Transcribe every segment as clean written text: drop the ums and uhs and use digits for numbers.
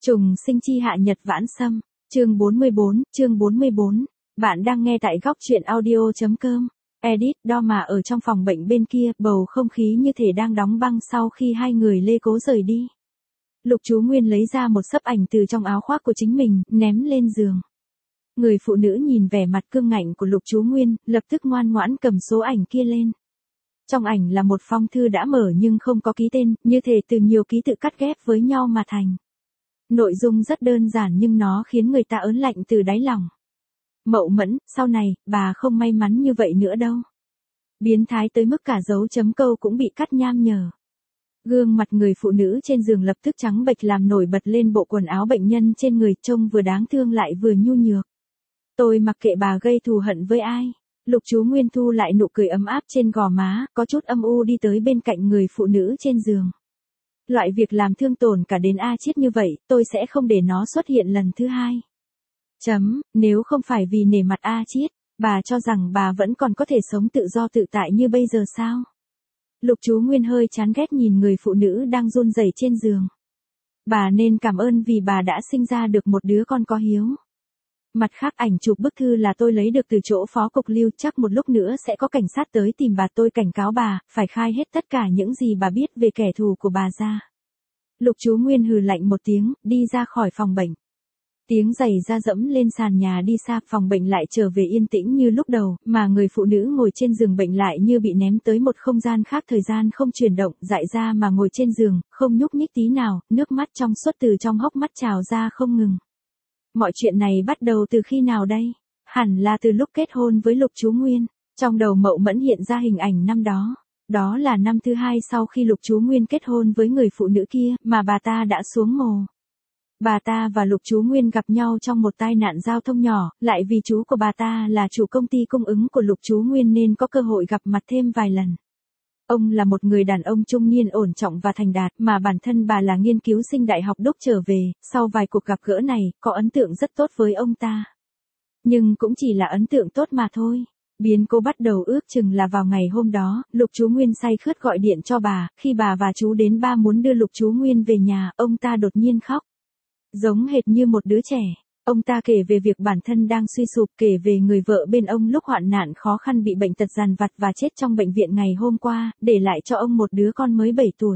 Trùng sinh chi hạ nhật vãn sâm, chương 44, bạn đang nghe tại góc truyện audio.com. Edit, đo mà ở trong phòng bệnh bên kia, bầu không khí như thể đang đóng băng sau khi hai người lê cố rời đi. Lục Chú Nguyên lấy ra một xấp ảnh từ trong áo khoác của chính mình, ném lên giường. Người phụ nữ nhìn vẻ mặt cương ngạnh của Lục Chú Nguyên, lập tức ngoan ngoãn cầm số ảnh kia lên. Trong ảnh là một phong thư đã mở nhưng không có ký tên, như thể từ nhiều ký tự cắt ghép với nhau mà thành. Nội dung rất đơn giản nhưng nó khiến người ta ớn lạnh từ đáy lòng. Mậu Mẫn, sau này, bà không may mắn như vậy nữa đâu. Biến thái tới mức cả dấu chấm câu cũng bị cắt nham nhở. Gương mặt người phụ nữ trên giường lập tức trắng bệch làm nổi bật lên bộ quần áo bệnh nhân trên người, trông vừa đáng thương lại vừa nhu nhược. Tôi mặc kệ bà gây thù hận với ai. Lục Chú Nguyên thu lại nụ cười ấm áp trên gò má, có chút âm u đi tới bên cạnh người phụ nữ trên giường. Loại việc làm thương tổn cả đến A Chiết như vậy, tôi sẽ không để nó xuất hiện lần thứ hai. Nếu không phải vì nể mặt A Chiết, bà cho rằng bà vẫn còn có thể sống tự do tự tại như bây giờ sao? Lục Chú Nguyên hơi chán ghét nhìn người phụ nữ đang run rẩy trên giường. Bà nên cảm ơn vì bà đã sinh ra được một đứa con có hiếu. Mặt khác, ảnh chụp bức thư là tôi lấy được từ chỗ phó cục Lưu, chắc một lúc nữa sẽ có cảnh sát tới tìm bà, tôi cảnh cáo bà, phải khai hết tất cả những gì bà biết về kẻ thù của bà ra. Lục Chú Nguyên hừ lạnh một tiếng, đi ra khỏi phòng bệnh. Tiếng giày da dẫm lên sàn nhà đi xa, phòng bệnh lại trở về yên tĩnh như lúc đầu, mà người phụ nữ ngồi trên giường bệnh lại như bị ném tới một không gian khác, thời gian không chuyển động, dại ra mà ngồi trên giường, không nhúc nhích tí nào, nước mắt trong suốt từ trong hốc mắt trào ra không ngừng. Mọi chuyện này bắt đầu từ khi nào đây? Hẳn là từ lúc kết hôn với Lục Chú Nguyên. Trong đầu Mậu Mẫn hiện ra hình ảnh năm đó. Đó là năm thứ hai sau khi Lục Chú Nguyên kết hôn với người phụ nữ kia, mà bà ta đã xuống mồ. Bà ta và Lục Chú Nguyên gặp nhau trong một tai nạn giao thông nhỏ, lại vì chú của bà ta là chủ công ty cung ứng của Lục Chú Nguyên nên có cơ hội gặp mặt thêm vài lần. Ông là một người đàn ông trung niên ổn trọng và thành đạt, mà bản thân bà là nghiên cứu sinh đại học Đúc trở về, sau vài cuộc gặp gỡ này, có ấn tượng rất tốt với ông ta. Nhưng cũng chỉ là ấn tượng tốt mà thôi. Biến cố bắt đầu ước chừng là vào ngày hôm đó, Lục Chú Nguyên say khướt gọi điện cho bà, khi bà và chú đến, ba muốn đưa Lục Chú Nguyên về nhà, ông ta đột nhiên khóc. Giống hệt như một đứa trẻ. Ông ta kể về việc bản thân đang suy sụp, kể về người vợ bên ông lúc hoạn nạn khó khăn bị bệnh tật dằn vặt và chết trong bệnh viện ngày hôm qua, để lại cho ông một đứa con mới 7 tuổi.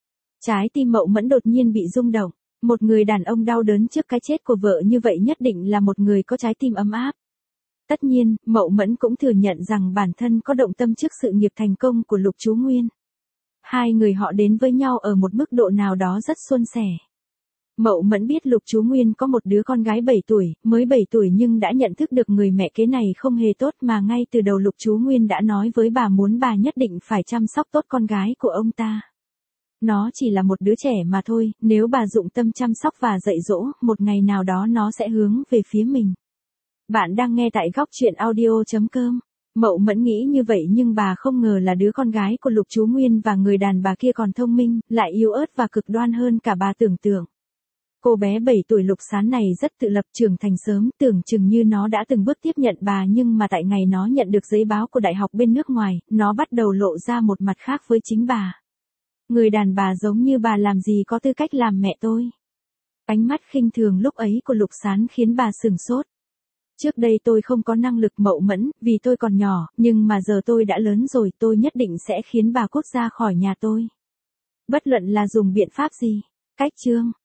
Trái tim Mậu Mẫn đột nhiên bị rung động. Một người đàn ông đau đớn trước cái chết của vợ như vậy nhất định là một người có trái tim ấm áp. Tất nhiên, Mậu Mẫn cũng thừa nhận rằng bản thân có động tâm trước sự nghiệp thành công của Lục Chú Nguyên. Hai người họ đến với nhau ở một mức độ nào đó rất suôn sẻ. Mậu Mẫn biết Lục Chú Nguyên có một đứa con gái 7 tuổi, mới 7 tuổi nhưng đã nhận thức được người mẹ kế này không hề tốt, mà ngay từ đầu Lục Chú Nguyên đã nói với bà muốn bà nhất định phải chăm sóc tốt con gái của ông ta. Nó chỉ là một đứa trẻ mà thôi, nếu bà dụng tâm chăm sóc và dạy dỗ, một ngày nào đó nó sẽ hướng về phía mình. Bạn đang nghe tại góc truyện audio.com. Mậu Mẫn nghĩ như vậy nhưng bà không ngờ là đứa con gái của Lục Chú Nguyên và người đàn bà kia còn thông minh, lại yếu ớt và cực đoan hơn cả bà tưởng tượng. Cô bé 7 tuổi Lục Sán này rất tự lập, trưởng thành sớm, tưởng chừng như nó đã từng bước tiếp nhận bà, nhưng mà tại ngày nó nhận được giấy báo của đại học bên nước ngoài, nó bắt đầu lộ ra một mặt khác với chính bà. Người đàn bà giống như bà làm gì có tư cách làm mẹ tôi. Ánh mắt khinh thường lúc ấy của Lục Sán khiến bà sửng sốt. Trước đây tôi không có năng lực, Mậu Mẫn, vì tôi còn nhỏ, nhưng mà giờ tôi đã lớn rồi, tôi nhất định sẽ khiến bà cút ra khỏi nhà tôi. Bất luận là dùng biện pháp gì. Cách chương